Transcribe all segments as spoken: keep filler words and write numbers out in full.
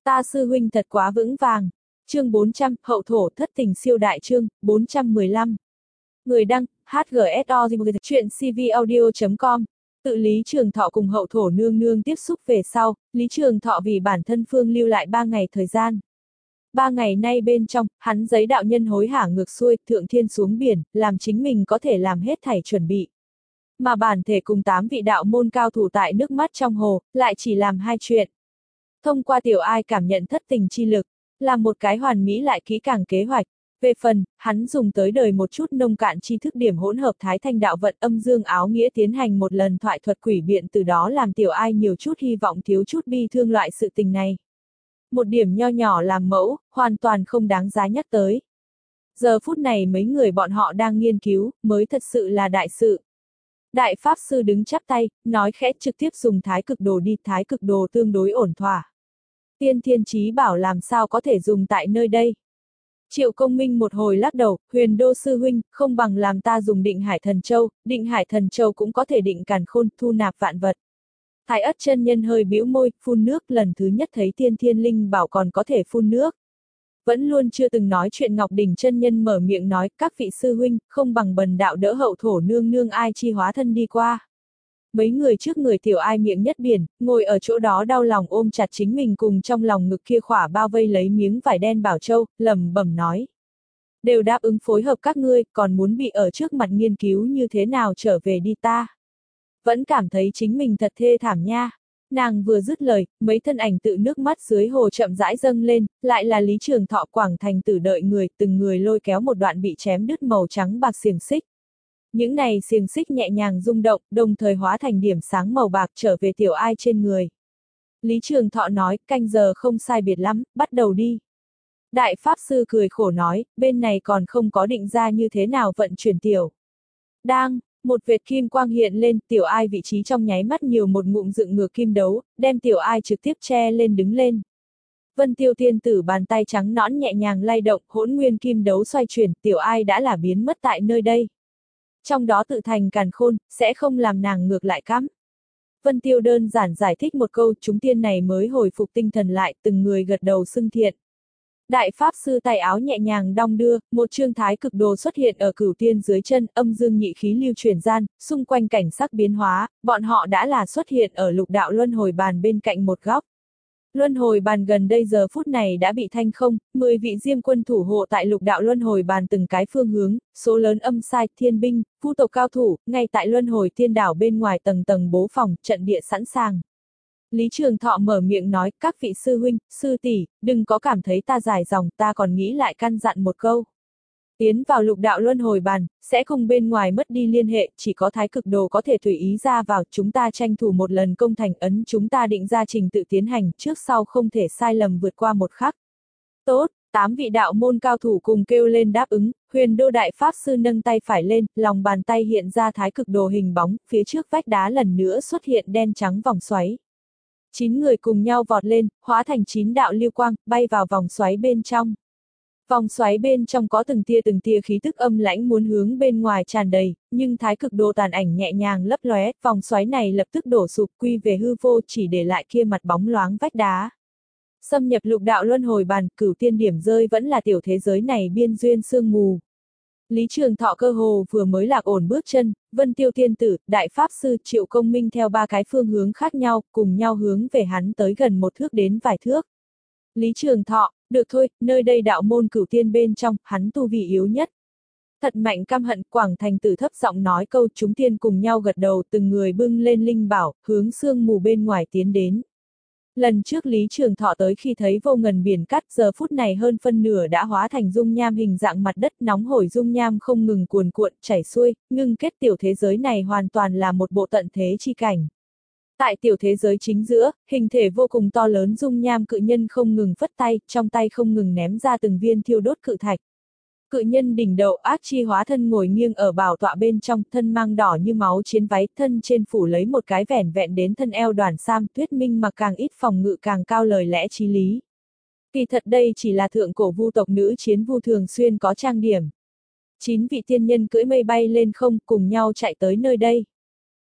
Ta sư huynh thật quá vững vàng. Chương bốn trăm, hậu thổ thất tình siêu đại chương, bốn trăm mười lăm. Người đăng, hát giê ét o chuyện c v audio chấm com. Tự Lý Trường Thọ cùng hậu thổ nương nương tiếp xúc về sau, Lý Trường Thọ vì bản thân phương lưu lại ba ngày thời gian. Ba ngày nay bên trong, hắn giấy đạo nhân hối hả ngược xuôi, thượng thiên xuống biển, làm chính mình có thể làm hết thảy chuẩn bị. Mà bản thể cùng tám vị đạo môn cao thủ tại nước mắt trong hồ, lại chỉ làm hai chuyện. Thông qua tiểu ai cảm nhận thất tình chi lực, là một cái hoàn mỹ lại kỹ càng kế hoạch. Về phần, hắn dùng tới đời một chút nông cạn tri thức điểm hỗn hợp thái thanh đạo vận âm dương áo nghĩa tiến hành một lần thoại thuật quỷ biện, từ đó làm tiểu ai nhiều chút hy vọng thiếu chút bi thương loại sự tình này. Một điểm nho nhỏ làm mẫu, hoàn toàn không đáng giá nhắc tới. Giờ phút này mấy người bọn họ đang nghiên cứu, mới thật sự là đại sự. Đại Pháp Sư đứng chắp tay, nói khẽ trực tiếp dùng thái cực đồ đi, thái cực đồ tương đối ổn thỏa. Tiên Thiên Chí Bảo làm sao có thể dùng tại nơi đây. Triệu Công Minh một hồi lắc đầu, Huyền Đô Sư Huynh, không bằng làm ta dùng Định Hải Thần Châu, Định Hải Thần Châu cũng có thể định càn khôn, thu nạp vạn vật. Thái Ất chân nhân hơi bĩu môi, phun nước, lần thứ nhất thấy Tiên Thiên Linh Bảo còn có thể phun nước. Vẫn luôn chưa từng nói chuyện Ngọc Đỉnh chân nhân mở miệng nói, các vị sư huynh, không bằng bần đạo đỡ hậu thổ nương nương ai chi hóa thân đi qua. Mấy người trước người tiểu ai miệng nhất biển, ngồi ở chỗ đó đau lòng ôm chặt chính mình cùng trong lòng ngực kia khỏa bao vây lấy miếng vải đen bảo châu, lẩm bẩm nói. Đều đáp ứng phối hợp các ngươi, còn muốn bị ở trước mặt nghiên cứu như thế nào trở về đi ta. Vẫn cảm thấy chính mình thật thê thảm nha. Nàng vừa dứt lời, mấy thân ảnh tự nước mắt dưới hồ chậm rãi dâng lên, lại là Lý Trường Thọ Quảng Thành Tử đợi người, từng người lôi kéo một đoạn bị chém đứt màu trắng bạc xiềng xích. Những này xiềng xích nhẹ nhàng rung động, đồng thời hóa thành điểm sáng màu bạc trở về tiểu ai trên người. Lý Trường Thọ nói, canh giờ không sai biệt lắm, bắt đầu đi. Đại Pháp Sư cười khổ nói, bên này còn không có định ra như thế nào vận chuyển tiểu. Đang, một vệt kim quang hiện lên, tiểu ai vị trí trong nháy mắt nhiều một ngụm dựng ngược kim đấu, đem tiểu ai trực tiếp che lên đứng lên. Vân Tiêu Tiên Tử bàn tay trắng nõn nhẹ nhàng lay động, hỗn nguyên kim đấu xoay chuyển, tiểu ai đã là biến mất tại nơi đây. Trong đó tự thành càn khôn, sẽ không làm nàng ngược lại cắm. Vân Tiêu đơn giản giải thích một câu, chúng tiên này mới hồi phục tinh thần lại, từng người gật đầu xưng thiện. Đại Pháp Sư tay áo nhẹ nhàng đong đưa, một chương thái cực đồ xuất hiện ở cửu tiên dưới chân, âm dương nhị khí lưu chuyển gian, xung quanh cảnh sắc biến hóa, bọn họ đã là xuất hiện ở lục đạo luân hồi bàn bên cạnh một góc. Luân hồi bàn gần đây giờ phút này đã bị thanh không, mười vị diêm quân thủ hộ tại lục đạo luân hồi bàn từng cái phương hướng, số lớn âm sai, thiên binh, phu tộc cao thủ, ngay tại luân hồi tiên đảo bên ngoài tầng tầng bố phòng, trận địa sẵn sàng. Lý Trường Thọ mở miệng nói, các vị sư huynh, sư tỷ, đừng có cảm thấy ta dài dòng, ta còn nghĩ lại căn dặn một câu. Tiến vào lục đạo luân hồi bàn, sẽ cùng bên ngoài mất đi liên hệ, chỉ có thái cực đồ có thể tùy ý ra vào, chúng ta tranh thủ một lần công thành ấn, chúng ta định ra trình tự tiến hành, trước sau không thể sai lầm vượt qua một khắc. Tốt, tám vị đạo môn cao thủ cùng kêu lên đáp ứng, Huyền Đô Đại Pháp Sư nâng tay phải lên, lòng bàn tay hiện ra thái cực đồ hình bóng, phía trước vách đá lần nữa xuất hiện đen trắng vòng xoáy. Chín người cùng nhau vọt lên, hóa thành chín đạo lưu quang, bay vào vòng xoáy bên trong. Vòng xoáy bên trong có từng tia từng tia khí tức âm lãnh muốn hướng bên ngoài tràn đầy, nhưng thái cực đồ tàn ảnh nhẹ nhàng lấp lóe, vòng xoáy này lập tức đổ sụp quy về hư vô, chỉ để lại kia mặt bóng loáng vách đá. Xâm nhập lục đạo luân hồi bàn, cửu tiên điểm rơi vẫn là tiểu thế giới này biên duyên sương mù. Lý Trường Thọ cơ hồ vừa mới lạc ổn bước chân, Vân Tiêu Tiên Tử, Đại Pháp Sư, Triệu Công Minh theo ba cái phương hướng khác nhau, cùng nhau hướng về hắn tới gần một thước đến vài thước. Lý Trường Thọ, được thôi, nơi đây đạo môn cửu tiên bên trong, hắn tu vi yếu nhất. Thật mạnh căm hận, Quảng Thành Tử thấp giọng nói câu, chúng tiên cùng nhau gật đầu, từng người bưng lên linh bảo, hướng sương mù bên ngoài tiến đến. Lần trước Lý Trường Thọ tới khi thấy vô ngần biển cát, giờ phút này hơn phân nửa đã hóa thành dung nham hình dạng mặt đất, nóng hổi dung nham không ngừng cuồn cuộn, chảy xuôi, ngưng kết tiểu thế giới này hoàn toàn là một bộ tận thế chi cảnh. Tại tiểu thế giới chính giữa, hình thể vô cùng to lớn dung nham cự nhân không ngừng phất tay, trong tay không ngừng ném ra từng viên thiêu đốt cự thạch. Cự nhân đỉnh đầu ác chi hóa thân ngồi nghiêng ở bảo tọa bên trong, thân mang đỏ như máu chiến váy, thân trên phủ lấy một cái vẻn vẹn đến thân eo đoàn sam, thuyết minh mà càng ít phòng ngự càng cao lời lẽ chí lý. Kỳ thật đây chỉ là thượng cổ vu tộc nữ chiến vu thường xuyên có trang điểm. Chín vị tiên nhân cưỡi mây bay lên không cùng nhau chạy tới nơi đây.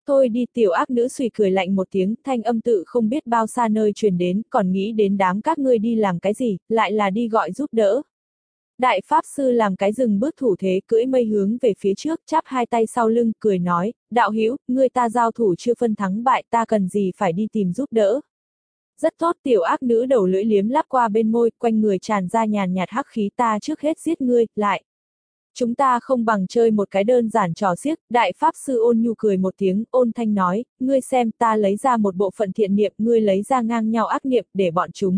Thôi đi, tiểu ác nữ suy cười lạnh một tiếng, thanh âm tự không biết bao xa nơi truyền đến, còn nghĩ đến đám các ngươi đi làm cái gì, lại là đi gọi giúp đỡ. Đại Pháp Sư làm cái dừng bước thủ thế, cưỡi mây hướng về phía trước, chắp hai tay sau lưng, cười nói, đạo hữu, ngươi ta giao thủ chưa phân thắng bại, ta cần gì phải đi tìm giúp đỡ. Rất tốt, tiểu ác nữ đầu lưỡi liếm láp qua bên môi, quanh người tràn ra nhàn nhạt hắc khí, ta trước hết giết ngươi, lại. Chúng ta không bằng chơi một cái đơn giản trò xiếc, Đại Pháp Sư ôn nhu cười một tiếng, ôn thanh nói, ngươi xem ta lấy ra một bộ phận thiện niệm, ngươi lấy ra ngang nhau ác niệm, để bọn chúng.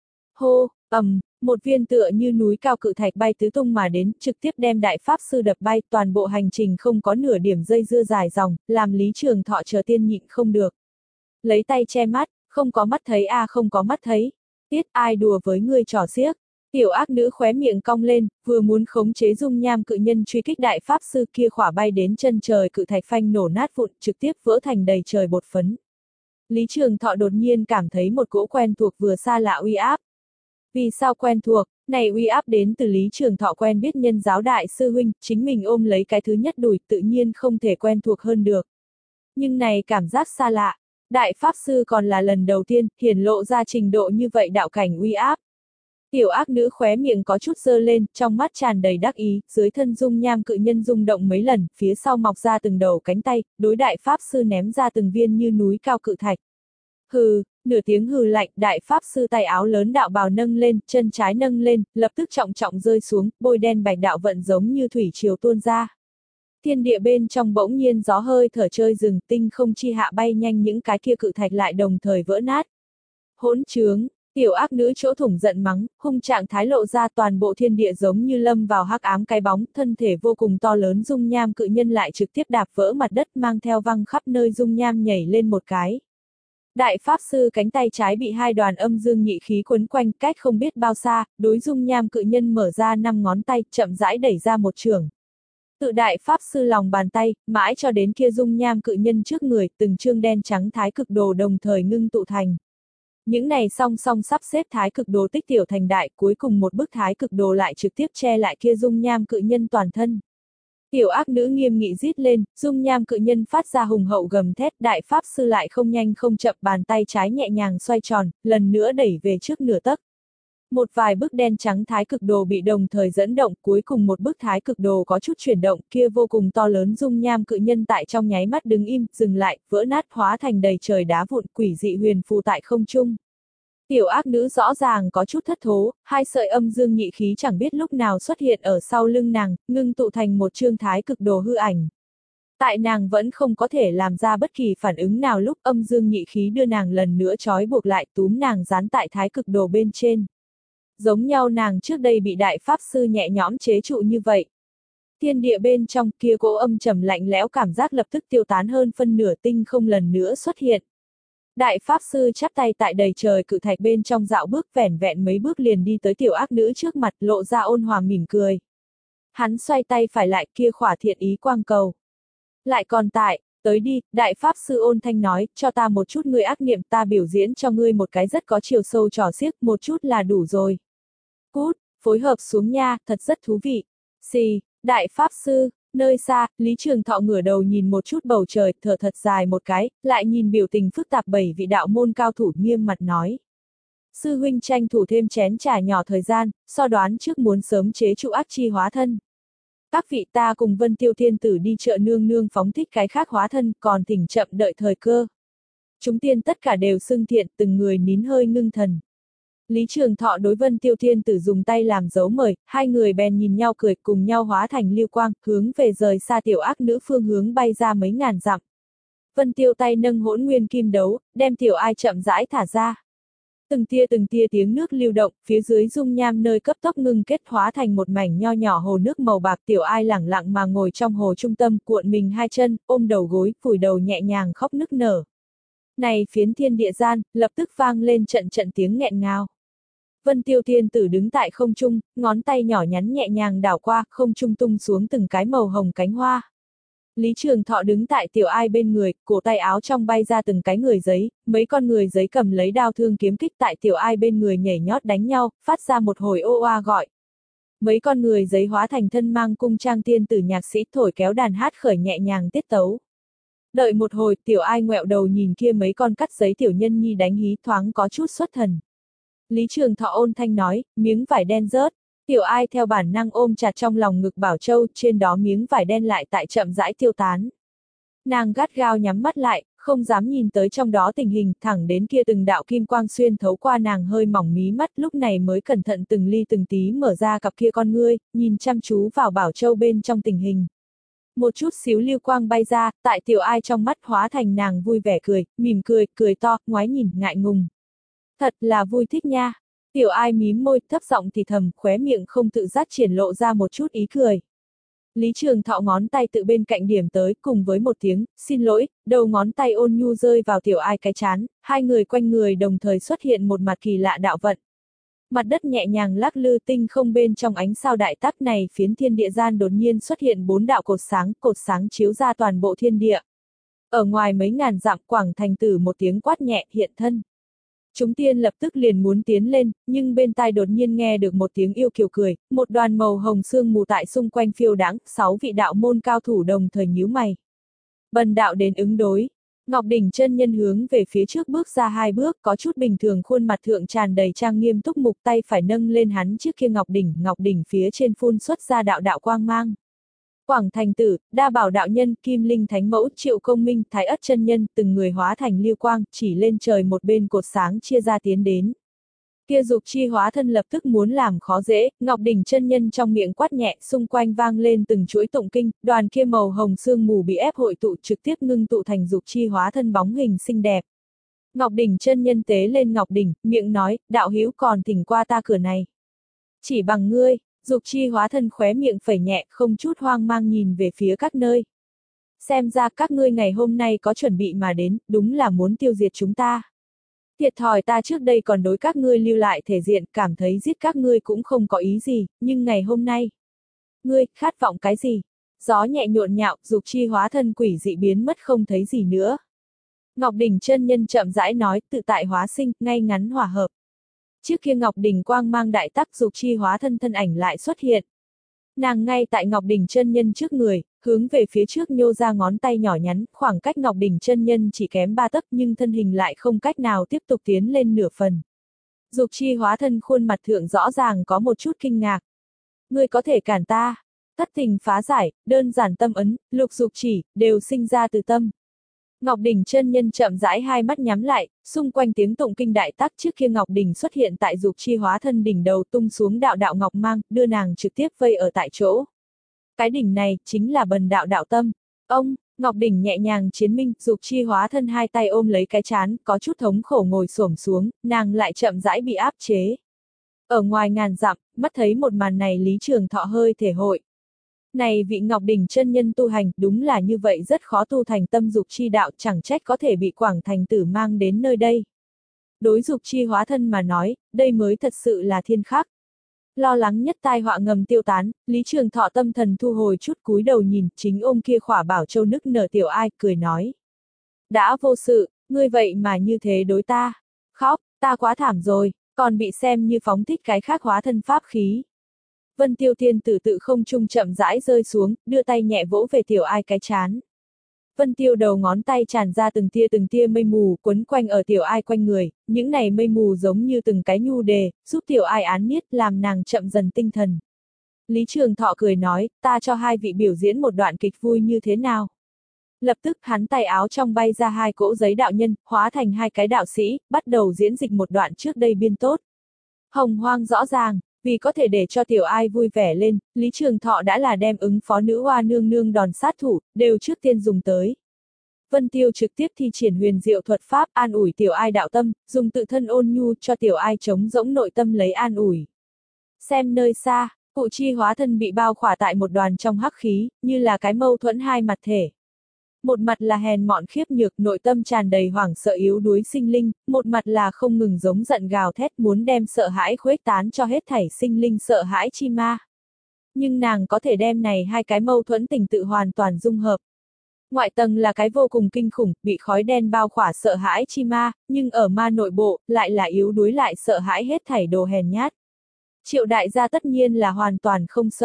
Hô, ầm, um, một viên tựa như núi cao cự thạch bay tứ tung mà đến, trực tiếp đem Đại Pháp Sư đập bay, toàn bộ hành trình không có nửa điểm dây dưa dài dòng, làm Lý Trường Thọ chờ tiên nhịn không được. Lấy tay che mắt, không có mắt thấy a à, không có mắt thấy. Tiết ai đùa với ngươi trò xiếc. Tiểu ác nữ khóe miệng cong lên, vừa muốn khống chế dung nham cự nhân truy kích Đại Pháp Sư kia khỏa bay đến chân trời cự thạch phanh nổ nát vụn, trực tiếp vỡ thành đầy trời bột phấn. Lý Trường Thọ đột nhiên cảm thấy một cỗ quen thuộc vừa xa lạ uy áp. Vì sao quen thuộc, này uy áp đến từ Lý Trường Thọ quen biết nhân giáo đại sư huynh, chính mình ôm lấy cái thứ nhất đùi, tự nhiên không thể quen thuộc hơn được. Nhưng này cảm giác xa lạ, Đại Pháp Sư còn là lần đầu tiên, hiển lộ ra trình độ như vậy đạo cảnh uy áp. Tiểu ác nữ khóe miệng có chút dơ lên, trong mắt tràn đầy đắc ý, dưới thân dung nham cự nhân rung động mấy lần, phía sau mọc ra từng đầu cánh tay, đối Đại Pháp Sư ném ra từng viên như núi cao cự thạch. Hừ, nửa tiếng hừ lạnh, Đại Pháp Sư tay áo lớn đạo bào nâng lên, chân trái nâng lên, lập tức trọng trọng rơi xuống, bôi đen bạch đạo vận giống như thủy triều tuôn ra. Thiên địa bên trong bỗng nhiên gió hơi thở chơi rừng, tinh không chi hạ bay nhanh những cái kia cự thạch lại đồng thời vỡ nát. Hỗn trướng, tiểu ác nữ chỗ thủng giận mắng, hung trạng thái lộ ra toàn bộ thiên địa giống như lâm vào hắc ám cái bóng, thân thể vô cùng to lớn dung nham cự nhân lại trực tiếp đạp vỡ mặt đất mang theo văng khắp nơi dung nham nhảy lên một cái. Đại Pháp Sư cánh tay trái bị hai đoàn âm dương nhị khí quấn quanh, cách không biết bao xa, đối dung nham cự nhân mở ra năm ngón tay, chậm rãi đẩy ra một trường. Tự Đại Pháp Sư lòng bàn tay, mãi cho đến kia dung nham cự nhân trước người, từng chương đen trắng thái cực đồ đồng thời ngưng tụ thành. Những này song song sắp xếp thái cực đồ tích tiểu thành đại, cuối cùng một bức thái cực đồ lại trực tiếp che lại kia dung nham cự nhân toàn thân. Tiểu ác nữ nghiêm nghị rít lên, dung nham cự nhân phát ra hùng hậu gầm thét, Đại Pháp Sư lại không nhanh không chậm, bàn tay trái nhẹ nhàng xoay tròn, lần nữa đẩy về trước nửa tấc. Một vài bức đen trắng thái cực đồ bị đồng thời dẫn động, cuối cùng một bức thái cực đồ có chút chuyển động, kia vô cùng to lớn dung nham cự nhân tại trong nháy mắt đứng im, dừng lại, vỡ nát hóa thành đầy trời đá vụn, quỷ dị huyền phù tại không trung. Tiểu ác nữ rõ ràng có chút thất thố, hai sợi âm dương nhị khí chẳng biết lúc nào xuất hiện ở sau lưng nàng, ngưng tụ thành một chương thái cực đồ hư ảnh. Tại nàng vẫn không có thể làm ra bất kỳ phản ứng nào lúc âm dương nhị khí đưa nàng lần nữa trói buộc lại, túm nàng dán tại thái cực đồ bên trên. Giống nhau nàng trước đây bị Đại Pháp Sư nhẹ nhõm chế trụ như vậy. Thiên địa bên trong kia cỗ âm trầm lạnh lẽo cảm giác lập tức tiêu tán hơn phân nửa, tinh không lần nữa xuất hiện. Đại Pháp Sư chắp tay tại đầy trời cự thạch bên trong dạo bước, vẻn vẹn mấy bước liền đi tới tiểu ác nữ trước mặt, lộ ra ôn hòa mỉm cười. Hắn xoay tay phải lại, kia khỏa thiện ý quang cầu. Lại còn tại, tới đi, Đại Pháp Sư ôn thanh nói, cho ta một chút ngươi ác niệm, ta biểu diễn cho ngươi một cái rất có chiều sâu trò xiếc, một chút là đủ rồi. Cút, phối hợp xuống nha, thật rất thú vị. Xì, Đại Pháp Sư, nơi xa, Lý Trường Thọ ngửa đầu nhìn một chút bầu trời, thở thật dài một cái, lại nhìn biểu tình phức tạp bảy vị đạo môn cao thủ nghiêm mặt nói. Sư huynh tranh thủ thêm chén trà nhỏ thời gian, so đoán trước muốn sớm chế trụ ác chi hóa thân. Các vị ta cùng Vân Tiêu Thiên Tử đi chợ nương nương phóng thích cái khác hóa thân, còn thỉnh chậm đợi thời cơ. Chúng tiên tất cả đều xưng thiện, từng người nín hơi ngưng thần. Lý Trường Thọ đối Vân Tiêu Thiên Tử dùng tay làm dấu mời, hai người bèn nhìn nhau cười, cùng nhau hóa thành lưu quang, hướng về rời xa tiểu ác nữ phương hướng bay ra mấy ngàn dặm. Vân Tiêu tay nâng hỗn nguyên kim đấu, đem tiểu ai chậm rãi thả ra. Từng tia từng tia tiếng nước lưu động, phía dưới dung nham nơi cấp tốc ngưng kết hóa thành một mảnh nho nhỏ hồ nước màu bạc, tiểu ai lẳng lặng mà ngồi trong hồ trung tâm, cuộn mình hai chân, ôm đầu gối, phủi đầu nhẹ nhàng khóc nức nở. Này phiến thiên địa gian, lập tức vang lên trận trận tiếng nghẹn ngào. Vân Tiêu Thiên Tử đứng tại không trung, ngón tay nhỏ nhắn nhẹ nhàng đảo qua, không trung tung xuống từng cái màu hồng cánh hoa. Lý Trường Thọ đứng tại tiểu ai bên người, cổ tay áo trong bay ra từng cái người giấy, mấy con người giấy cầm lấy đao thương kiếm kích tại tiểu ai bên người nhảy nhót đánh nhau, phát ra một hồi ô oa gọi. Mấy con người giấy hóa thành thân mang cung trang tiên tử nhạc sĩ thổi kéo đàn hát khởi nhẹ nhàng tiết tấu. Đợi một hồi, tiểu ai ngoẹo đầu nhìn kia mấy con cắt giấy tiểu nhân nhi đánh hí thoáng có chút xuất thần. Lý Trường Thọ ôn thanh nói, miếng vải đen rớt. Tiểu ai theo bản năng ôm chặt trong lòng ngực Bảo Châu, trên đó miếng vải đen lại tại chậm rãi tiêu tán. Nàng gắt gao nhắm mắt lại, không dám nhìn tới trong đó tình hình, thẳng đến kia từng đạo kim quang xuyên thấu qua nàng hơi mỏng mí mắt, lúc này mới cẩn thận từng ly từng tí mở ra cặp kia con ngươi, nhìn chăm chú vào Bảo Châu bên trong tình hình. Một chút xíu lưu quang bay ra, tại tiểu ai trong mắt hóa thành nàng vui vẻ cười, mỉm cười, cười to, ngoái nhìn, ngại ngùng. Thật là vui thích nha. Tiểu ai mím môi, thấp giọng thì thầm, khóe miệng không tự giác triển lộ ra một chút ý cười. Lý Trường Thọ ngón tay tự bên cạnh điểm tới, cùng với một tiếng, xin lỗi, đầu ngón tay ôn nhu rơi vào tiểu ai cái chán, hai người quanh người đồng thời xuất hiện một mặt kỳ lạ đạo vận. Mặt đất nhẹ nhàng lắc lư, tinh không bên trong ánh sao đại tắc này phiến thiên địa gian đột nhiên xuất hiện bốn đạo cột sáng, cột sáng chiếu ra toàn bộ thiên địa. Ở ngoài mấy ngàn dặm, Quảng Thành Tử một tiếng quát nhẹ, hiện thân. Chúng tiên lập tức liền muốn tiến lên, nhưng bên tai đột nhiên nghe được một tiếng yêu kiều cười, một đoàn màu hồng sương mù tại xung quanh phiêu đãng, sáu vị đạo môn cao thủ đồng thời nhíu mày. Bần đạo đến ứng đối. Ngọc Đỉnh chân nhân hướng về phía trước bước ra hai bước, có chút bình thường, khuôn mặt thượng tràn đầy trang nghiêm túc mục, tay phải nâng lên hắn trước kia Ngọc Đỉnh, Ngọc Đỉnh phía trên phun xuất ra đạo đạo quang mang. Quảng Thành Tử, Đa Bảo đạo nhân, Kim Linh Thánh Mẫu, Triệu Công Minh, Thái Ất chân nhân, từng người hóa thành lưu quang, chỉ lên trời một bên cột sáng chia ra tiến đến. Kia Dục Chi hóa thân lập tức muốn làm khó dễ, Ngọc Đỉnh chân nhân trong miệng quát nhẹ, xung quanh vang lên từng chuỗi tụng kinh, đoàn kia màu hồng sương mù bị ép hội tụ, trực tiếp ngưng tụ thành Dục Chi hóa thân bóng hình xinh đẹp. Ngọc Đỉnh chân nhân tế lên Ngọc Đỉnh, miệng nói, đạo hữu còn thỉnh qua ta cửa này. Chỉ bằng ngươi. Dục Chi hóa thân khóe miệng phẩy nhẹ, không chút hoang mang nhìn về phía các nơi. Xem ra các ngươi ngày hôm nay có chuẩn bị mà đến, đúng là muốn tiêu diệt chúng ta. Thiệt thòi ta trước đây còn đối các ngươi lưu lại thể diện, cảm thấy giết các ngươi cũng không có ý gì, nhưng ngày hôm nay. Ngươi, khát vọng cái gì? Gió nhẹ nhộn nhạo, Dục Chi hóa thân quỷ dị biến mất không thấy gì nữa. Ngọc Đỉnh chân nhân chậm rãi nói, tự tại hóa sinh, ngay ngắn hòa hợp. Trước kia Ngọc Đỉnh quang mang đại tắc, Dục Chi hóa thân thân ảnh lại xuất hiện. Nàng ngay tại Ngọc Đỉnh chân nhân trước người, hướng về phía trước nhô ra ngón tay nhỏ nhắn, khoảng cách Ngọc Đỉnh chân nhân chỉ kém ba tấc nhưng thân hình lại không cách nào tiếp tục tiến lên nửa phần. Dục Chi hóa thân khuôn mặt thượng rõ ràng có một chút kinh ngạc. Ngươi có thể cản ta. Thất tình phá giải, đơn giản tâm ấn, lục dục chỉ, đều sinh ra từ tâm. Ngọc Đỉnh chân nhân chậm rãi hai mắt nhắm lại, xung quanh tiếng tụng kinh đại tác trước kia Ngọc Đỉnh xuất hiện tại Dục Chi hóa thân đỉnh đầu tung xuống đạo đạo ngọc mang, đưa nàng trực tiếp vây ở tại chỗ. Cái đỉnh này, chính là bần đạo đạo tâm. Ông, Ngọc Đỉnh nhẹ nhàng chiến minh, Dục Chi hóa thân hai tay ôm lấy cái chán, có chút thống khổ ngồi xổm xuống, nàng lại chậm rãi bị áp chế. Ở ngoài ngàn dặm, mắt thấy một màn này Lý Trường Thọ hơi thể hội. Này vị Ngọc Đỉnh chân nhân tu hành, đúng là như vậy rất khó tu thành tâm Dục Chi đạo, chẳng trách có thể bị Quảng Thành Tử mang đến nơi đây. Đối Dục Chi hóa thân mà nói, đây mới thật sự là thiên khắc. Lo lắng nhất tai họa ngầm tiêu tán, Lý Trường Thọ tâm thần thu hồi chút, cúi đầu nhìn, chính ôm kia khỏa bảo châu nức nở tiểu ai, cười nói. Đã vô sự, ngươi vậy mà như thế đối ta. Khóc, ta quá thảm rồi, còn bị xem như phóng thích cái khác hóa thân pháp khí. Vân Tiêu Thiên Tử tự không trung chậm rãi rơi xuống, đưa tay nhẹ vỗ về tiểu ai cái chán. Vân Tiêu đầu ngón tay tràn ra từng tia từng tia mây mù, quấn quanh ở tiểu ai quanh người, những này mây mù giống như từng cái nhu đề, giúp tiểu ai án niết, làm nàng chậm dần tinh thần. Lý Trường Thọ cười nói, ta cho hai vị biểu diễn một đoạn kịch vui như thế nào? Lập tức hắn tay áo trong bay ra hai cỗ giấy đạo nhân, hóa thành hai cái đạo sĩ, bắt đầu diễn dịch một đoạn trước đây biên tốt. Hồng hoang rõ ràng. Vì có thể để cho tiểu ai vui vẻ lên, Lý Trường Thọ đã là đem ứng phó nữ hoa nương nương đòn sát thủ, đều trước tiên dùng tới. Vân Tiêu trực tiếp thi triển huyền diệu thuật pháp an ủi tiểu ai đạo tâm, dùng tự thân ôn nhu cho tiểu ai chống rỗng nội tâm lấy an ủi. Xem nơi xa, Cụ Chi hóa thân bị bao khỏa tại một đoàn trong hắc khí, như là cái mâu thuẫn hai mặt thể. Một mặt là hèn mọn khiếp nhược, nội tâm tràn đầy hoảng sợ yếu đuối sinh linh, một mặt là không ngừng giống giận gào thét muốn đem sợ hãi khuếch tán cho hết thảy sinh linh sợ hãi chi ma. Nhưng nàng có thể đem này hai cái mâu thuẫn tình tự hoàn toàn dung hợp. Ngoại tầng là cái vô cùng kinh khủng, bị khói đen bao khỏa sợ hãi chi ma, nhưng ở ma nội bộ, lại là yếu đuối lại sợ hãi hết thảy đồ hèn nhát. Triệu đại gia tất nhiên là hoàn toàn không sợ.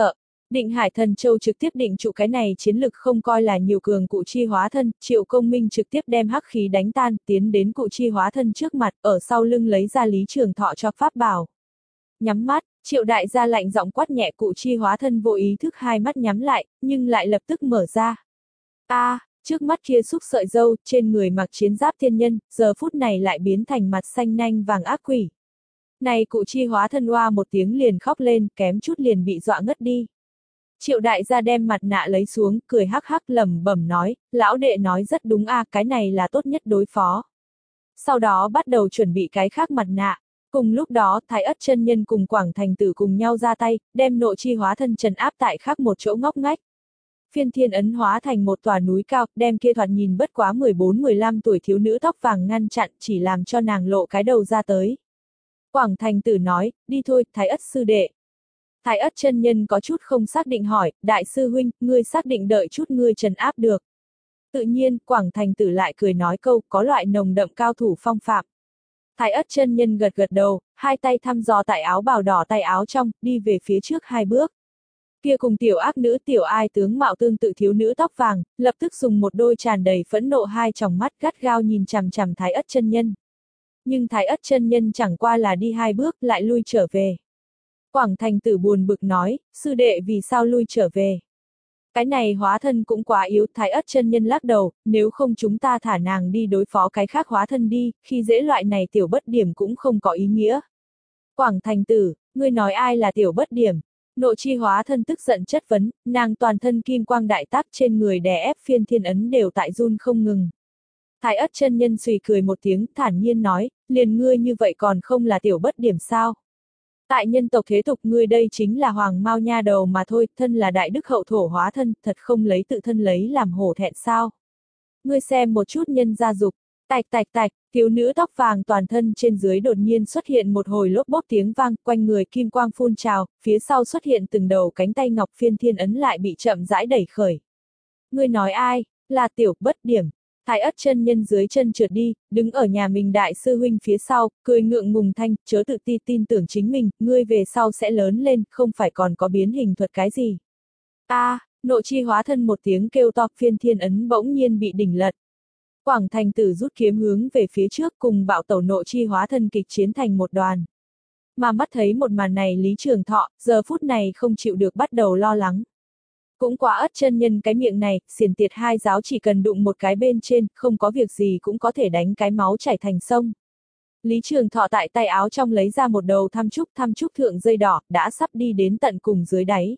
Định Hải Thần Châu trực tiếp định trụ cái này chiến lực không coi là nhiều cường cụ chi hóa thân, Triệu Công Minh trực tiếp đem hắc khí đánh tan, tiến đến cụ chi hóa thân trước mặt, ở sau lưng lấy ra Lý Trường Thọ cho pháp bảo. Nhắm mắt, Triệu đại gia lạnh giọng quát nhẹ, cụ chi hóa thân vô ý thức hai mắt nhắm lại, nhưng lại lập tức mở ra. A, à, trước mắt kia xúc sợi râu, trên người mặc chiến giáp thiên nhân, giờ phút này lại biến thành mặt xanh nanh vàng ác quỷ. Này cụ chi hóa thân oa một tiếng liền khóc lên, kém chút liền bị dọa ngất đi. Triệu đại gia đem mặt nạ lấy xuống, cười hắc hắc lẩm bẩm nói, lão đệ nói rất đúng a, à, cái này là tốt nhất đối phó. Sau đó bắt đầu chuẩn bị cái khác mặt nạ. Cùng lúc đó, Thái Ất chân nhân cùng Quảng Thành Tử cùng nhau ra tay, đem nội chi hóa thân trấn áp tại khác một chỗ ngóc ngách. Phiên thiên ấn hóa thành một tòa núi cao, đem kia thoạt nhìn bất quá mười bốn mười lăm tuổi thiếu nữ tóc vàng ngăn chặn, chỉ làm cho nàng lộ cái đầu ra tới. Quảng Thành Tử nói, đi thôi, Thái Ất sư đệ. Thái Ất chân nhân có chút không xác định hỏi, đại sư huynh, ngươi xác định đợi chút ngươi trấn áp được. Tự nhiên, Quảng Thành Tử lại cười nói câu, có loại nồng đậm cao thủ phong phạm. Thái Ất chân nhân gật gật đầu, hai tay thăm dò tại áo bào đỏ tay áo trong, đi về phía trước hai bước. Kia cùng tiểu ác nữ tiểu ai tướng mạo tương tự thiếu nữ tóc vàng, lập tức dùng một đôi tràn đầy phẫn nộ hai tròng mắt gắt gao nhìn chằm chằm Thái Ất chân nhân. Nhưng Thái Ất chân nhân chẳng qua là đi hai bước, lại lui trở về. Quảng Thành Tử buồn bực nói, sư đệ vì sao lui trở về? Cái này hóa thân cũng quá yếu, Thái Ất chân nhân lắc đầu, nếu không chúng ta thả nàng đi đối phó cái khác hóa thân đi, khi dễ loại này tiểu bất điểm cũng không có ý nghĩa. Quảng Thành Tử, ngươi nói ai là tiểu bất điểm? Nội chi hóa thân tức giận chất vấn, nàng toàn thân kim quang đại tác trên người đè ép phiên thiên ấn đều tại run không ngừng. Thái Ất chân nhân suy cười một tiếng, thản nhiên nói, liền ngươi như vậy còn không là tiểu bất điểm sao? Tại nhân tộc thế tục ngươi đây chính là hoàng mao nha đầu mà thôi, thân là đại đức hậu thổ hóa thân, thật không lấy tự thân lấy làm hổ thẹn sao? Ngươi xem một chút nhân gia dục, tạch tạch tạch, thiếu nữ tóc vàng toàn thân trên dưới đột nhiên xuất hiện một hồi lốp bốp tiếng vang, quanh người kim quang phun trào, phía sau xuất hiện từng đầu cánh tay ngọc phiên thiên ấn lại bị chậm rãi đẩy khởi. Ngươi nói ai, là tiểu bất điểm. Thái Ất chân nhân dưới chân trượt đi, đứng ở nhà mình đại sư huynh phía sau, cười ngượng ngùng thanh, chớ tự ti tin tưởng chính mình, ngươi về sau sẽ lớn lên, không phải còn có biến hình thuật cái gì. A, à, nội chi hóa thân một tiếng kêu to, phiên thiên ấn bỗng nhiên bị đỉnh lật. Quảng Thành Tử rút kiếm hướng về phía trước cùng bạo tẩu nội chi hóa thân kịch chiến thành một đoàn. Mà mắt thấy một màn này Lý Trường Thọ, giờ phút này không chịu được bắt đầu lo lắng. Cũng quá Ất chân nhân cái miệng này, xiển tiệt hai giáo chỉ cần đụng một cái bên trên, không có việc gì cũng có thể đánh cái máu chảy thành sông. Lý Trường Thọ tại tay áo trong lấy ra một đầu tham trúc tham trúc thượng dây đỏ, đã sắp đi đến tận cùng dưới đáy.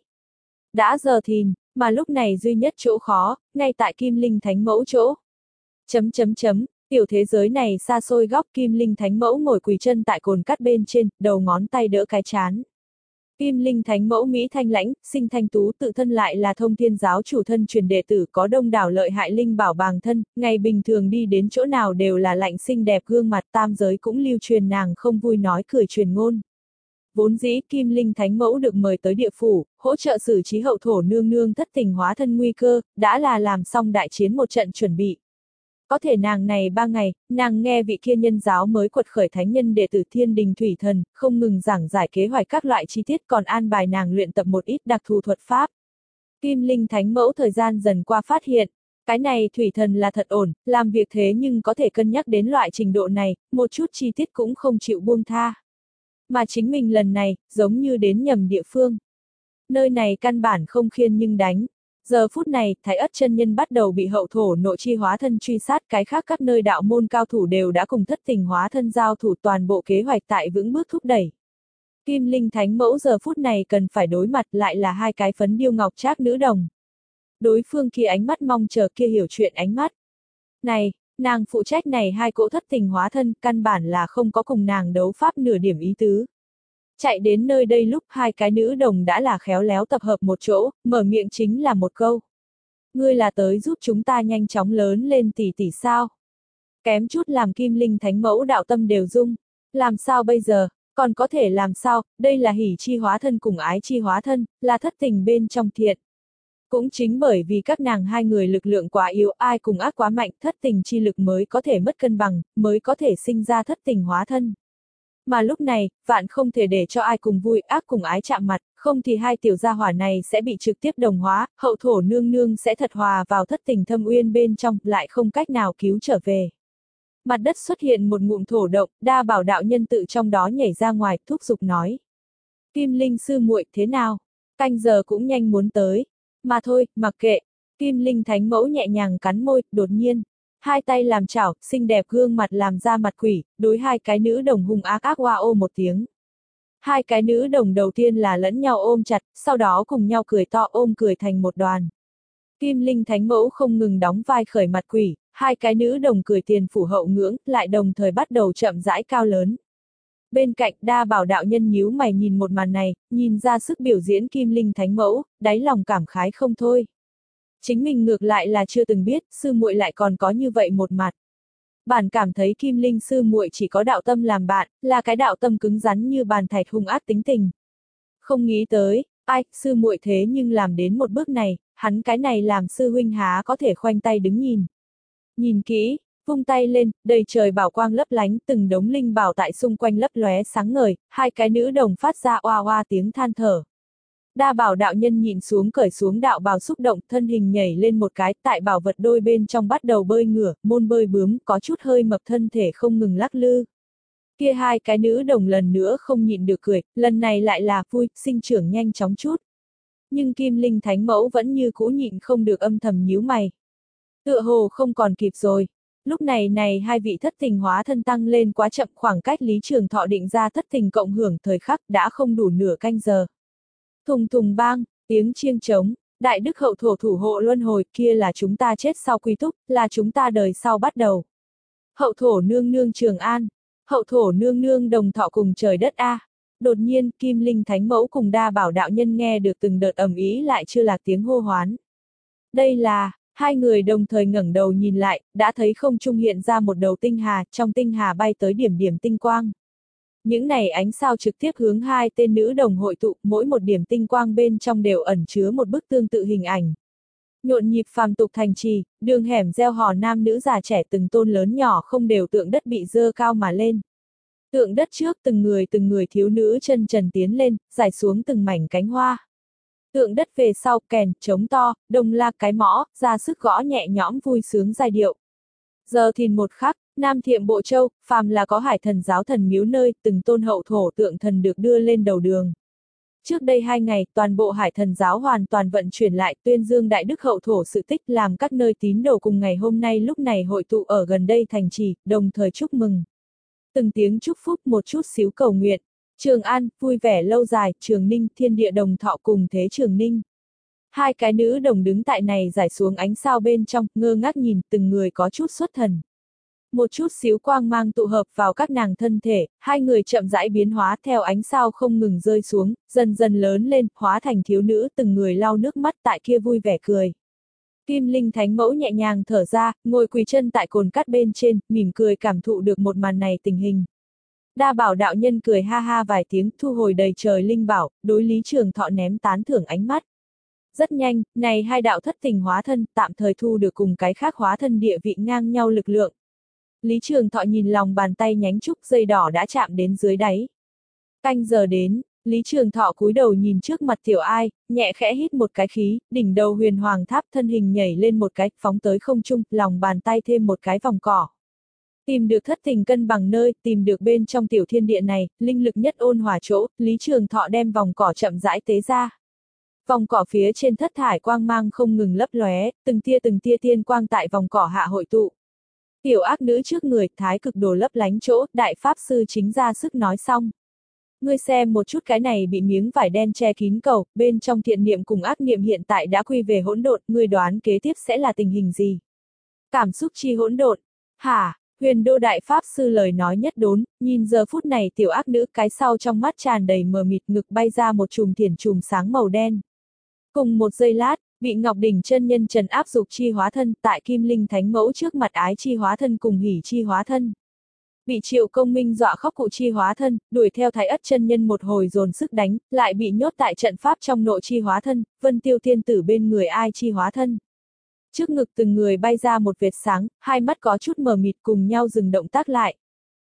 Đã giờ thìn, mà lúc này duy nhất chỗ khó, ngay tại Kim Linh Thánh Mẫu chỗ. Chấm chấm chấm, tiểu thế giới này xa xôi góc Kim Linh Thánh Mẫu ngồi quỳ chân tại cồn cắt bên trên, đầu ngón tay đỡ cái chán. Kim Linh Thánh Mẫu Mỹ thanh lãnh, sinh thanh tú tự thân lại là thông thiên giáo chủ thân truyền đệ tử có đông đảo lợi hại linh bảo bàng thân, ngày bình thường đi đến chỗ nào đều là lạnh xinh đẹp gương mặt tam giới cũng lưu truyền nàng không vui nói cười truyền ngôn. Vốn dĩ Kim Linh Thánh Mẫu được mời tới địa phủ, hỗ trợ xử trí hậu thổ nương nương thất tình hóa thân nguy cơ, đã là làm xong đại chiến một trận chuẩn bị. Có thể nàng này ba ngày, nàng nghe vị kia nhân giáo mới quật khởi thánh nhân đệ tử Thiên Đình Thủy Thần, không ngừng giảng giải kế hoạch các loại chi tiết còn an bài nàng luyện tập một ít đặc thù thuật pháp. Kim Linh Thánh Mẫu thời gian dần qua phát hiện, cái này Thủy Thần là thật ổn, làm việc thế nhưng có thể cân nhắc đến loại trình độ này, một chút chi tiết cũng không chịu buông tha. Mà chính mình lần này, giống như đến nhầm địa phương. Nơi này căn bản không khiên nhưng đánh. Giờ phút này, Thái Ất chân nhân bắt đầu bị hậu thổ nội chi hóa thân truy sát, cái khác các nơi đạo môn cao thủ đều đã cùng thất tình hóa thân giao thủ, toàn bộ kế hoạch tại vững bước thúc đẩy. Kim Linh Thánh Mẫu giờ phút này cần phải đối mặt lại là hai cái phấn điêu ngọc trác nữ đồng. Đối phương kia ánh mắt mong chờ kia hiểu chuyện ánh mắt. Này, nàng phụ trách này hai cỗ thất tình hóa thân, căn bản là không có cùng nàng đấu pháp nửa điểm ý tứ. Chạy đến nơi đây lúc hai cái nữ đồng đã là khéo léo tập hợp một chỗ, mở miệng chính là một câu. Ngươi là tới giúp chúng ta nhanh chóng lớn lên tỷ tỷ sao? Kém chút làm Kim Linh Thánh Mẫu đạo tâm đều rung. Làm sao bây giờ, còn có thể làm sao, đây là hỉ chi hóa thân cùng ái chi hóa thân, là thất tình bên trong thiện. Cũng chính bởi vì các nàng hai người lực lượng quá yếu, ai cùng ác quá mạnh, thất tình chi lực mới có thể mất cân bằng, mới có thể sinh ra thất tình hóa thân. Mà lúc này, vạn không thể để cho ai cùng vui ác cùng ái chạm mặt, không thì hai tiểu gia hỏa này sẽ bị trực tiếp đồng hóa, hậu thổ nương nương sẽ thật hòa vào thất tình thâm uyên bên trong, lại không cách nào cứu trở về. Mặt đất xuất hiện một ngụm thổ động, Đa Bảo đạo nhân tự trong đó nhảy ra ngoài, thúc giục nói. Kim Linh sư muội thế nào? Canh giờ cũng nhanh muốn tới. Mà thôi, mặc kệ. Kim Linh thánh mẫu nhẹ nhàng cắn môi, đột nhiên. Hai tay làm chảo, xinh đẹp gương mặt làm ra mặt quỷ, đối hai cái nữ đồng hung ác ác hoa ô một tiếng. Hai cái nữ đồng đầu tiên là lẫn nhau ôm chặt, sau đó cùng nhau cười to ôm cười thành một đoàn. Kim Linh thánh mẫu không ngừng đóng vai khởi mặt quỷ, hai cái nữ đồng cười tiền phủ hậu ngưỡng, lại đồng thời bắt đầu chậm rãi cao lớn. Bên cạnh Đa Bảo đạo nhân nhíu mày nhìn một màn này, nhìn ra sức biểu diễn Kim Linh thánh mẫu, đáy lòng cảm khái không thôi. Chính mình ngược lại là chưa từng biết, sư muội lại còn có như vậy một mặt. Bản cảm thấy Kim Linh sư muội chỉ có đạo tâm làm bạn, là cái đạo tâm cứng rắn như bàn thạch hung ác tính tình. Không nghĩ tới, ai, sư muội thế nhưng làm đến một bước này, hắn cái này làm sư huynh há có thể khoanh tay đứng nhìn. Nhìn kỹ, vung tay lên, đầy trời bảo quang lấp lánh, từng đống linh bảo tại xung quanh lấp lóe sáng ngời, hai cái nữ đồng phát ra oa oa tiếng than thở. Đa Bảo đạo nhân nhìn xuống cởi xuống đạo bào xúc động, thân hình nhảy lên một cái, tại bảo vật đôi bên trong bắt đầu bơi ngửa, môn bơi bướm, có chút hơi mập thân thể không ngừng lắc lư. Kia hai cái nữ đồng lần nữa không nhịn được cười, lần này lại là vui, sinh trưởng nhanh chóng chút. Nhưng Kim Linh thánh mẫu vẫn như cũ nhịn không được âm thầm nhíu mày. Tựa hồ không còn kịp rồi. Lúc này này hai vị thất tình hóa thân tăng lên quá chậm, khoảng cách Lý Trường Thọ định ra thất tình cộng hưởng thời khắc đã không đủ nửa canh giờ. Thùng thùng bang, tiếng chiêng trống, đại đức hậu thổ thủ hộ luân hồi, kia là chúng ta chết sau quy túc, là chúng ta đời sau bắt đầu. Hậu thổ nương nương Trường An, hậu thổ nương nương đồng thọ cùng trời đất a. Đột nhiên, Kim Linh thánh mẫu cùng Đa Bảo đạo nhân nghe được từng đợt ầm ĩ lại chưa lạc tiếng hô hoán. Đây là, hai người đồng thời ngẩng đầu nhìn lại, đã thấy không trung hiện ra một đầu tinh hà, trong tinh hà bay tới điểm điểm tinh quang. Những này ánh sao trực tiếp hướng hai tên nữ đồng hội tụ, mỗi một điểm tinh quang bên trong đều ẩn chứa một bức tương tự hình ảnh. Nhộn nhịp phàm tục thành trì, đường hẻm gieo hò nam nữ già trẻ từng tôn lớn nhỏ không đều tượng đất bị dơ cao mà lên. Tượng đất trước từng người từng người thiếu nữ chân trần tiến lên, giải xuống từng mảnh cánh hoa. Tượng đất về sau, kèn, trống to, đồng la cái mõ, ra sức gõ nhẹ nhõm vui sướng giai điệu. Giờ thìn một khắc, Nam Thiệm Bộ Châu, phàm là có hải thần giáo thần miếu nơi, từng tôn hậu thổ tượng thần được đưa lên đầu đường. Trước đây hai ngày, toàn bộ hải thần giáo hoàn toàn vận chuyển lại, tuyên dương đại đức hậu thổ sự tích, làm các nơi tín đồ cùng ngày hôm nay lúc này hội tụ ở gần đây thành trì, đồng thời chúc mừng. Từng tiếng chúc phúc một chút xíu cầu nguyện. Trường An, vui vẻ lâu dài, Trường Ninh, thiên địa đồng thọ cùng thế Trường Ninh. Hai cái nữ đồng đứng tại này giải xuống ánh sao bên trong, ngơ ngác nhìn, từng người có chút xuất thần. Một chút xíu quang mang tụ hợp vào các nàng thân thể, hai người chậm rãi biến hóa theo ánh sao không ngừng rơi xuống, dần dần lớn lên, hóa thành thiếu nữ, từng người lau nước mắt tại kia vui vẻ cười. Kim Linh thánh mẫu nhẹ nhàng thở ra, ngồi quỳ chân tại cồn cát bên trên, mỉm cười cảm thụ được một màn này tình hình. Đa Bảo đạo nhân cười ha ha vài tiếng, thu hồi đầy trời linh bảo, đối Lý Trường Thọ ném tán thưởng ánh mắt. Rất nhanh, này hai đạo thất tình hóa thân, tạm thời thu được cùng cái khác hóa thân địa vị ngang nhau lực lượng. Lý Trường Thọ nhìn lòng bàn tay nhánh trúc dây đỏ đã chạm đến dưới đáy. Canh giờ đến, Lý Trường Thọ cúi đầu nhìn trước mặt tiểu ai, nhẹ khẽ hít một cái khí, đỉnh đầu huyền hoàng tháp thân hình nhảy lên một cái, phóng tới không trung, lòng bàn tay thêm một cái vòng cỏ. Tìm được thất tình cân bằng nơi, tìm được bên trong tiểu thiên địa này, linh lực nhất ôn hòa chỗ, Lý Trường Thọ đem vòng cỏ chậm rãi tế ra. Vòng cỏ phía trên thất thải quang mang không ngừng lấp lóe, từng tia từng tia tiên quang tại vòng cỏ hạ hội tụ. Tiểu ác nữ trước người, thái cực đồ lấp lánh chỗ, đại pháp sư chính ra sức nói xong. Ngươi xem một chút cái này bị miếng vải đen che kín cầu, bên trong thiện niệm cùng ác niệm hiện tại đã quy về hỗn độn, ngươi đoán kế tiếp sẽ là tình hình gì? Cảm xúc chi hỗn độn. Hả? Huyền đô đại pháp sư lời nói nhất đốn, nhìn giờ phút này tiểu ác nữ cái sau trong mắt tràn đầy mờ mịt, ngực bay ra một chùm thiển chùm sáng màu đen. Cùng một giây lát, bị Ngọc Đỉnh chân nhân trần áp dục chi hóa thân, tại Kim Linh thánh mẫu trước mặt ái chi hóa thân cùng hỉ chi hóa thân. Bị Triệu Công Minh dọa khóc cụ chi hóa thân, đuổi theo Thái Ất chân nhân một hồi dồn sức đánh, lại bị nhốt tại trận pháp trong nội chi hóa thân, Vân Tiêu tiên tử bên người ai chi hóa thân. Trước ngực từng người bay ra một vệt sáng, hai mắt có chút mờ mịt cùng nhau dừng động tác lại.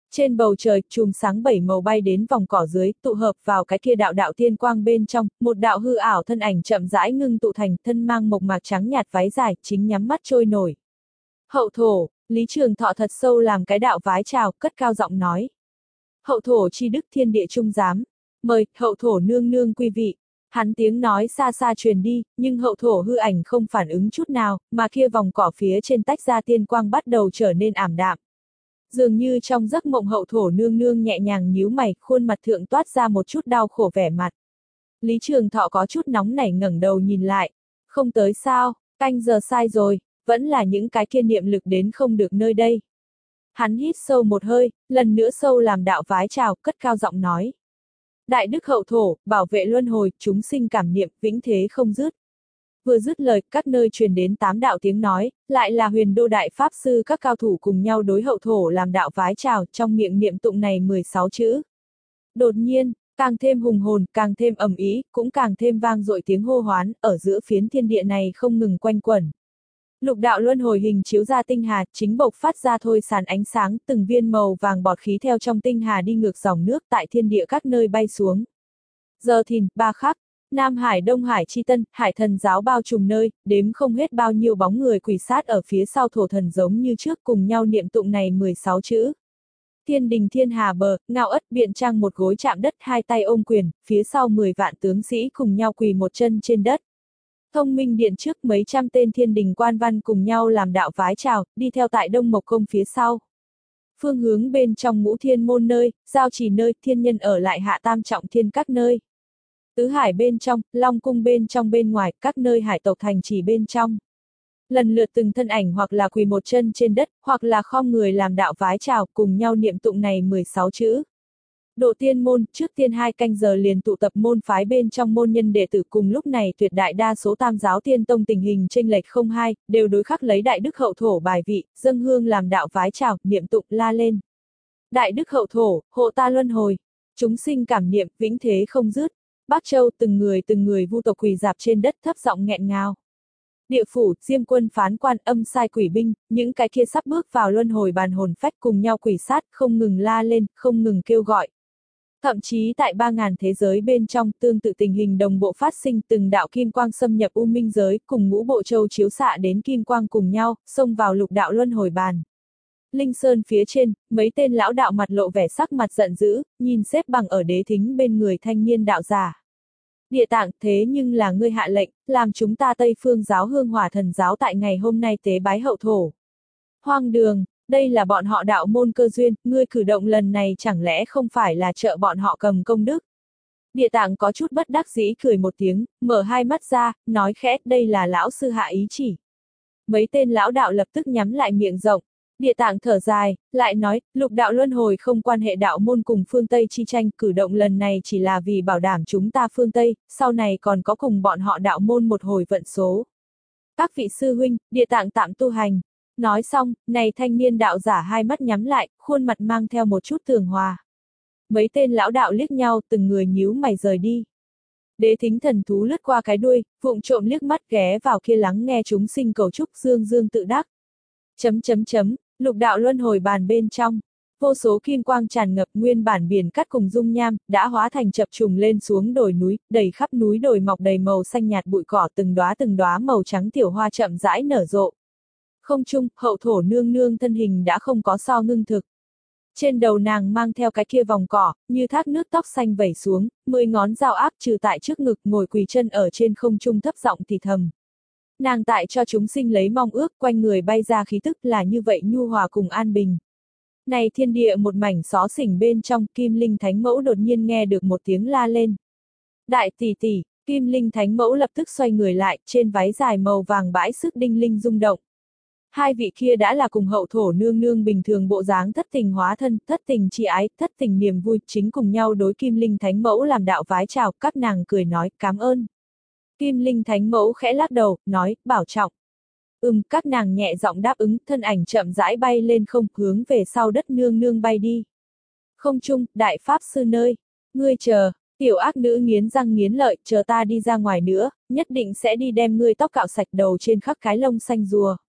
Trên bầu trời, chùm sáng bảy màu bay đến vòng cỏ dưới, tụ hợp vào cái kia đạo đạo tiên quang bên trong, một đạo hư ảo thân ảnh chậm rãi ngưng tụ thành, thân mang mộc mạc trắng nhạt váy dài, chính nhắm mắt trôi nổi. Hậu thổ, Lý Trường Thọ thật sâu làm cái đạo vái chào, cất cao giọng nói. Hậu thổ chi đức thiên địa trung giám, mời, hậu thổ nương nương quý vị. Hắn tiếng nói xa xa truyền đi, nhưng hậu thổ hư ảnh không phản ứng chút nào, mà kia vòng cỏ phía trên tách ra tiên quang bắt đầu trở nên ảm đạm. Dường như trong giấc mộng hậu thổ nương nương nhẹ nhàng nhíu mày, khuôn mặt thượng toát ra một chút đau khổ vẻ mặt. Lý Trường Thọ có chút nóng nảy ngẩng đầu nhìn lại. Không tới sao, canh giờ sai rồi, vẫn là những cái kia niệm lực đến không được nơi đây. Hắn hít sâu một hơi, lần nữa sâu làm đạo vái chào, cất cao giọng nói. Đại đức hậu thổ, bảo vệ luân hồi, chúng sinh cảm niệm, vĩnh thế không dứt. Vừa dứt lời, các nơi truyền đến tám đạo tiếng nói, lại là huyền đô đại pháp sư các cao thủ cùng nhau đối hậu thổ làm đạo vái chào, trong miệng niệm tụng này mười sáu chữ. Đột nhiên, càng thêm hùng hồn, càng thêm ầm ĩ, cũng càng thêm vang dội tiếng hô hoán, ở giữa phiến thiên địa này không ngừng quanh quẩn. Lục đạo luân hồi hình chiếu ra tinh hà, chính bộc phát ra thôi sàn ánh sáng, từng viên màu vàng bọt khí theo trong tinh hà đi ngược dòng nước tại thiên địa các nơi bay xuống. Giờ thìn, ba khắc, Nam Hải Đông Hải chi tân, hải thần giáo bao trùm nơi, đếm không hết bao nhiêu bóng người quỳ sát ở phía sau thổ thần giống như trước cùng nhau niệm tụng này mười sáu chữ. Thiên đình thiên hà bờ, ngao ất biện trang một gối chạm đất hai tay ôm quyền, phía sau mười vạn tướng sĩ cùng nhau quỳ một chân trên đất. Thông minh điện trước mấy trăm tên thiên đình quan văn cùng nhau làm đạo vái chào, đi theo tại Đông Mộc Công phía sau. Phương hướng bên trong ngũ thiên môn nơi, giao trì nơi, thiên nhân ở lại hạ tam trọng thiên các nơi. Tứ hải bên trong, long cung bên trong bên ngoài, các nơi hải tộc thành trì bên trong. Lần lượt từng thân ảnh hoặc là quỳ một chân trên đất, hoặc là khom người làm đạo vái chào, cùng nhau niệm tụng này mười sáu chữ. Độ tiên môn, trước tiên hai canh giờ liền tụ tập môn phái bên trong môn nhân đệ tử cùng lúc này tuyệt đại đa số tam giáo tiên tông tình hình chênh lệch không hai, đều đối khắc lấy đại đức hậu thổ bài vị, dâng hương làm đạo vái chào, niệm tụng la lên. Đại đức hậu thổ, hộ ta luân hồi, chúng sinh cảm niệm, vĩnh thế không dứt. Bắc Châu từng người từng người vu tộc quỳ dạp trên đất thấp giọng nghẹn ngào. Địa phủ, Diêm quân phán quan, âm sai quỷ binh, những cái kia sắp bước vào luân hồi bàn hồn phách cùng nhau quỳ sát, không ngừng la lên, không ngừng kêu gọi. Thậm chí tại ba ngàn thế giới bên trong, tương tự tình hình đồng bộ phát sinh, từng đạo kim quang xâm nhập u minh giới, cùng ngũ bộ châu chiếu xạ đến kim quang cùng nhau, xông vào lục đạo luân hồi bàn. Linh Sơn phía trên, mấy tên lão đạo mặt lộ vẻ sắc mặt giận dữ, nhìn xếp bằng ở đế thính bên người thanh niên đạo giả. Địa Tạng, thế nhưng là ngươi hạ lệnh, làm chúng ta Tây Phương giáo Hương Hỏa Thần giáo tại ngày hôm nay tế bái hậu thổ. Hoang đường, đây là bọn họ đạo môn cơ duyên, ngươi cử động lần này chẳng lẽ không phải là trợ bọn họ cầm công đức. Địa Tạng có chút bất đắc dĩ cười một tiếng, mở hai mắt ra, nói khẽ, đây là lão sư hạ ý chỉ. Mấy tên lão đạo lập tức nhắm lại miệng rộng. Địa Tạng thở dài, lại nói, lục đạo luân hồi không quan hệ đạo môn cùng phương Tây chi tranh, cử động lần này chỉ là vì bảo đảm chúng ta phương Tây, sau này còn có cùng bọn họ đạo môn một hồi vận số. Các vị sư huynh, Địa Tạng tạm tu hành. Nói xong, này thanh niên đạo giả hai mắt nhắm lại, khuôn mặt mang theo một chút tường hòa. Mấy tên lão đạo liếc nhau, từng người nhíu mày rời đi. Đế thính thần thú lướt qua cái đuôi, vụng trộm liếc mắt ghé vào kia lắng nghe chúng sinh cầu chúc, dương dương tự đắc. Chấm chấm chấm, lục đạo luân hồi bàn bên trong, vô số kim quang tràn ngập, nguyên bản biển cát cùng dung nham, đã hóa thành chập trùng lên xuống đồi núi, đầy khắp núi đồi mọc đầy màu xanh nhạt bụi cỏ, từng đóa từng đóa màu trắng tiểu hoa chậm rãi nở rộ. Không trung, hậu thổ nương nương thân hình đã không có so ngưng thực. Trên đầu nàng mang theo cái kia vòng cỏ, như thác nước tóc xanh vẩy xuống, mười ngón dao áp trừ tại trước ngực, ngồi quỳ chân ở trên không trung thấp giọng thì thầm. Nàng tại cho chúng sinh lấy mong ước, quanh người bay ra khí tức là như vậy nhu hòa cùng an bình. Này thiên địa một mảnh xó xỉnh bên trong, Kim Linh Thánh Mẫu đột nhiên nghe được một tiếng la lên. Đại tỷ tỷ, Kim Linh Thánh Mẫu lập tức xoay người lại, trên váy dài màu vàng bãi sức đinh linh rung động. Hai vị kia đã là cùng hậu thổ nương nương bình thường bộ dáng thất tình hóa thân, thất tình chi ái, thất tình niềm vui, chính cùng nhau đối Kim Linh Thánh Mẫu làm đạo vái chào, các nàng cười nói, cảm ơn. Kim Linh Thánh Mẫu khẽ lắc đầu, nói, bảo trọng. Ừm, các nàng nhẹ giọng đáp ứng, thân ảnh chậm rãi bay lên không, hướng về sau đất nương nương bay đi. Không trung, đại pháp sư nơi, ngươi chờ, tiểu ác nữ nghiến răng nghiến lợi, chờ ta đi ra ngoài nữa, nhất định sẽ đi đem ngươi tóc cạo sạch đầu trên khắc cái lông xanh rùa.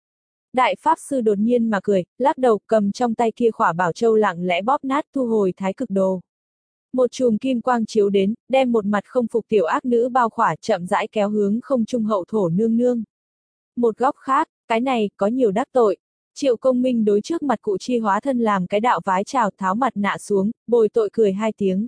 Đại Pháp Sư đột nhiên mà cười, lắc đầu cầm trong tay kia khỏa bảo châu lặng lẽ bóp nát thu hồi thái cực đồ. Một chùm kim quang chiếu đến, đem một mặt không phục tiểu ác nữ bao khỏa chậm rãi kéo hướng không trung hậu thổ nương nương. Một góc khác, cái này, có nhiều đắc tội. Triệu Công Minh đối trước mặt cụ chi hóa thân làm cái đạo vái chào tháo mặt nạ xuống, bồi tội cười hai tiếng.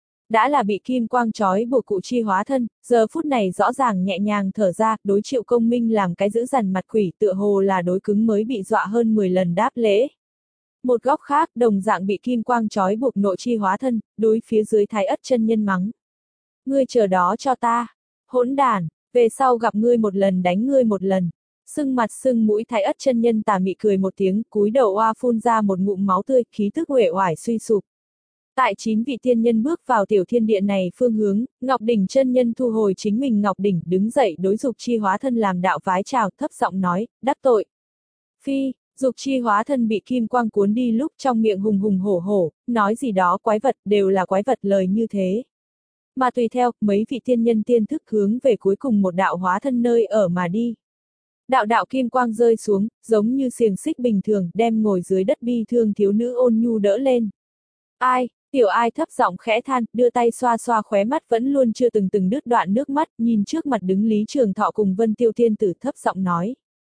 Đã là bị kim quang trói buộc cụ chi hóa thân, giờ phút này rõ ràng nhẹ nhàng thở ra, đối Triệu Công Minh làm cái giữ dằn mặt quỷ tựa hồ là đối cứng mới bị dọa hơn mười lần đáp lễ. Một góc khác, đồng dạng bị kim quang trói buộc nội chi hóa thân, đối phía dưới Thái Ất chân nhân mắng. Ngươi chờ đó cho ta, hỗn đản, về sau gặp ngươi một lần đánh ngươi một lần. Sưng mặt sưng mũi Thái Ất chân nhân tà mị cười một tiếng, cúi đầu oa phun ra một ngụm máu tươi, khí tức uể oải suy sụp. Tại chín vị tiên nhân bước vào tiểu thiên địa này phương hướng, Ngọc Đỉnh chân nhân thu hồi chính mình Ngọc Đỉnh đứng dậy đối Dục Chi hóa thân làm đạo vái chào, thấp giọng nói, đắc tội. Phi, Dục Chi hóa thân bị kim quang cuốn đi lúc trong miệng hùng hùng hổ hổ, nói gì đó quái vật, đều là quái vật lời như thế. Mà tùy theo, mấy vị tiên nhân tiên thức hướng về cuối cùng một đạo hóa thân nơi ở mà đi. Đạo đạo kim quang rơi xuống, giống như xiềng xích bình thường, đem ngồi dưới đất bi thương thiếu nữ ôn nhu đỡ lên. Ai, tiểu ai thấp giọng khẽ than, đưa tay xoa xoa khóe mắt vẫn luôn chưa từng từng đứt đoạn nước mắt, nhìn trước mặt đứng Lý Trường Thọ cùng Vân Tiêu Thiên Tử thấp giọng nói.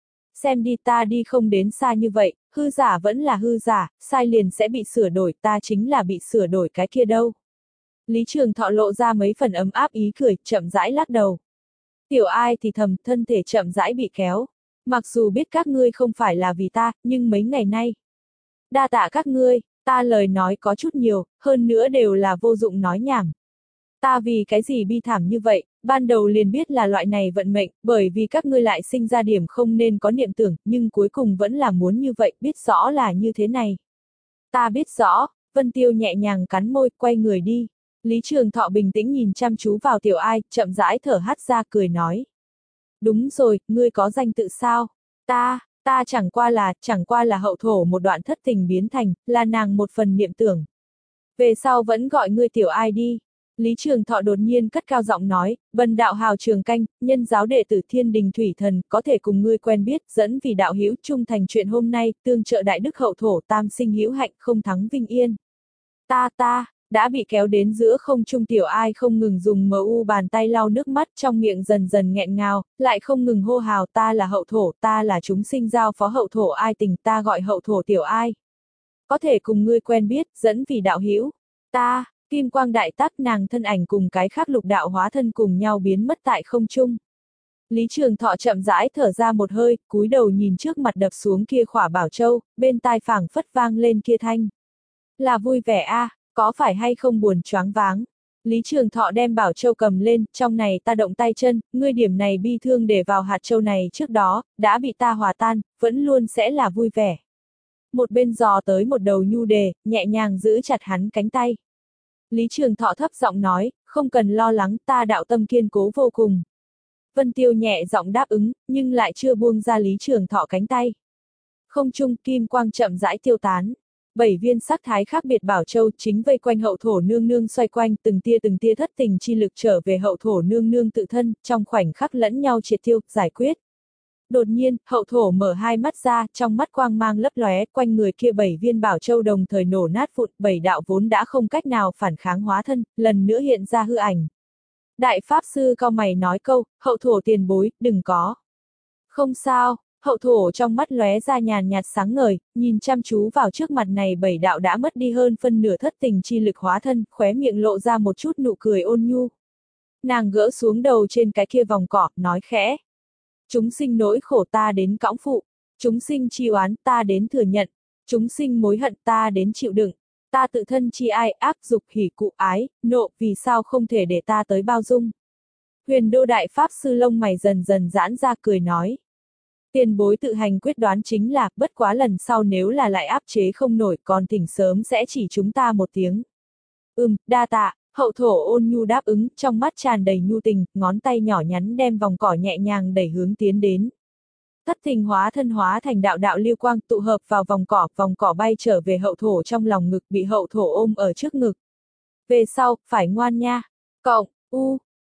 Xem đi ta đi không đến xa như vậy, hư giả vẫn là hư giả, sai liền sẽ bị sửa đổi, ta chính là bị sửa đổi cái kia đâu. Lý Trường Thọ lộ ra mấy phần ấm áp ý cười, chậm rãi lắc đầu. Tiểu ai thì thầm, thân thể chậm rãi bị kéo. Mặc dù biết các ngươi không phải là vì ta, nhưng mấy ngày nay. Đa tạ các ngươi, ta lời nói có chút nhiều, hơn nữa đều là vô dụng nói nhảm. Ta vì cái gì bi thảm như vậy, ban đầu liền biết là loại này vận mệnh, bởi vì các ngươi lại sinh ra điểm không nên có niệm tưởng, nhưng cuối cùng vẫn là muốn như vậy, biết rõ là như thế này. Ta biết rõ, Vân Tiêu nhẹ nhàng cắn môi, quay người đi. Lý Trường Thọ bình tĩnh nhìn chăm chú vào tiểu ai, chậm rãi thở hắt ra cười nói. Đúng rồi, ngươi có danh tự sao? Ta, ta chẳng qua là, chẳng qua là hậu thổ một đoạn thất tình biến thành, là nàng một phần niệm tưởng. Về sau vẫn gọi ngươi tiểu ai đi. Lý Trường Thọ đột nhiên cất cao giọng nói, Vân đạo hào trường canh, nhân giáo đệ tử Thiên Đình Thủy Thần, có thể cùng ngươi quen biết, dẫn vì đạo hữu trung thành chuyện hôm nay, tương trợ đại đức hậu thổ tam sinh hữu hạnh không thắng vinh yên. Ta ta, đã bị kéo đến giữa không trung tiểu ai không ngừng dùng mờ u bàn tay lau nước mắt trong miệng dần dần nghẹn ngào, lại không ngừng hô hào ta là hậu thổ, ta là chúng sinh giao phó hậu thổ ai tình ta gọi hậu thổ tiểu ai. Có thể cùng ngươi quen biết, dẫn vì đạo hữu. Ta, kim quang đại tắc nàng thân ảnh cùng cái khác lục đạo hóa thân cùng nhau biến mất tại không trung. Lý Trường Thọ chậm rãi thở ra một hơi, cúi đầu nhìn trước mặt đập xuống kia khỏa bảo châu, bên tai phảng phất vang lên kia thanh. Là vui vẻ a, à, có phải hay không buồn choáng váng? Lý Trường Thọ đem bảo châu cầm lên, trong này ta động tay chân, ngươi điểm này bi thương để vào hạt châu này trước đó, đã bị ta hòa tan, vẫn luôn sẽ là vui vẻ. Một bên dò tới một đầu nhu đề, nhẹ nhàng giữ chặt hắn cánh tay. Lý Trường Thọ thấp giọng nói, không cần lo lắng, ta đạo tâm kiên cố vô cùng. Vân Tiêu nhẹ giọng đáp ứng, nhưng lại chưa buông ra Lý Trường Thọ cánh tay. Không trung kim quang chậm rãi tiêu tán. Bảy viên sắc thái khác biệt bảo châu chính vây quanh hậu thổ nương nương xoay quanh, từng tia từng tia thất tình chi lực trở về hậu thổ nương nương tự thân, trong khoảnh khắc lẫn nhau triệt tiêu, giải quyết. Đột nhiên, hậu thổ mở hai mắt ra, trong mắt quang mang lấp lóe, quanh người kia bảy viên bảo châu đồng thời nổ nát vụn, bảy đạo vốn đã không cách nào phản kháng hóa thân, lần nữa hiện ra hư ảnh. Đại Pháp Sư cau mày nói câu, hậu thổ tiền bối, đừng có. Không sao, hậu thổ trong mắt lóe ra nhàn nhạt sáng ngời, nhìn chăm chú vào trước mặt này bảy đạo đã mất đi hơn phân nửa thất tình chi lực hóa thân, khóe miệng lộ ra một chút nụ cười ôn nhu. Nàng gỡ xuống đầu trên cái kia vòng cỏ, nói khẽ. Chúng sinh nỗi khổ ta đến cõng phụ, chúng sinh chi oán ta đến thừa nhận, chúng sinh mối hận ta đến chịu đựng, ta tự thân chi ai ác dục hỉ cụ ái, nộ vì sao không thể để ta tới bao dung. Huyền Đô Đại Pháp Sư lông mày dần dần giãn ra cười nói. Tiền bối tự hành quyết đoán chính là, bất quá lần sau nếu là lại áp chế không nổi còn thỉnh sớm sẽ chỉ chúng ta một tiếng. Ừm, đa tạ. Hậu thổ ôn nhu đáp ứng, trong mắt tràn đầy nhu tình, ngón tay nhỏ nhắn đem vòng cỏ nhẹ nhàng đẩy hướng tiến đến. Thất tình hóa thân hóa thành đạo đạo lưu quang tụ hợp vào vòng cỏ, vòng cỏ bay trở về hậu thổ trong lòng ngực bị hậu thổ ôm ở trước ngực. Về sau, phải ngoan nha. Cộng, u,